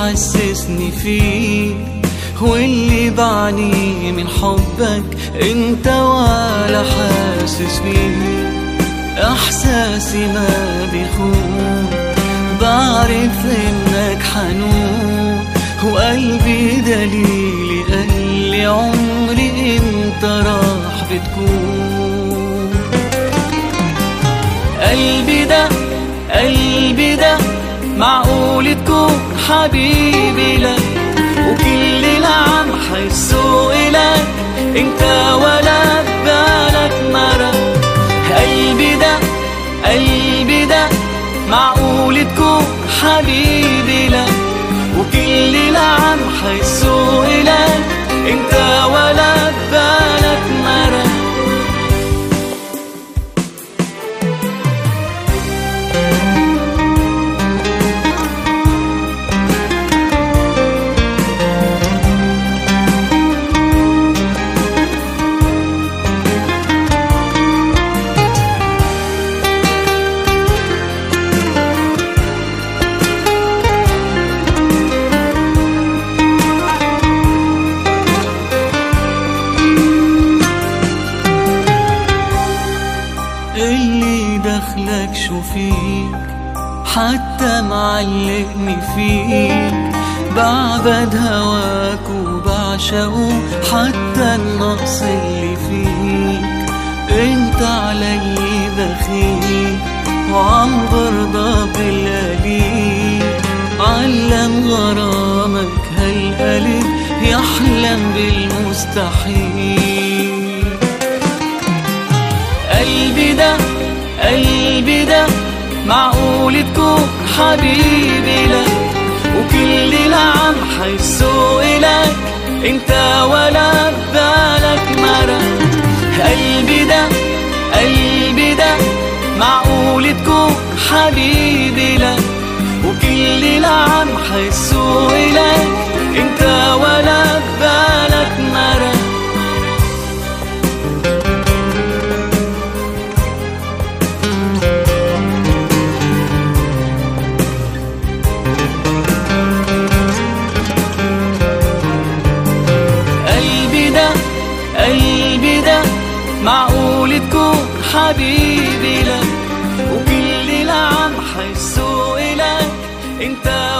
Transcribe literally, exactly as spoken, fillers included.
وحسسني فيك، واللي بعاني من حبك انت ولا حاسس فيه. احساسي ما بيخون، بعرف انك حنون، وقلبي دليلي قالي عمري انت راح بتكون. قلبي ده قلبي ده معقول تكون حبيبي لك، وكل العام حيسوق لك انت ولا ببالك مرة. قلبي ده قلبي ده معقول تكون حبيبي لك، وكل العام حيسوق لك انت ولا ببالك مرة. اللي دخلك شو فيك حتى معلقني فيك، بعبد هواك وبعشقه حتى النقص اللي فيك. انت علي بخيل وعم برضى بالقليل، علم غرامك هالقلب يحلم بالمستحيل. قلبي ده قلبي ده معقول تكون حبيبي لك، وكل العام حيسوق لك انت ولا ببالك مرة. قلبي ده قلبي ده معقول تكون حبيبي لك، وكل العام حيسوق لك انت ولا ببالك مرة. قلبي ده معقول تكون حبيبي لك، وكل العام حيسوق لك انت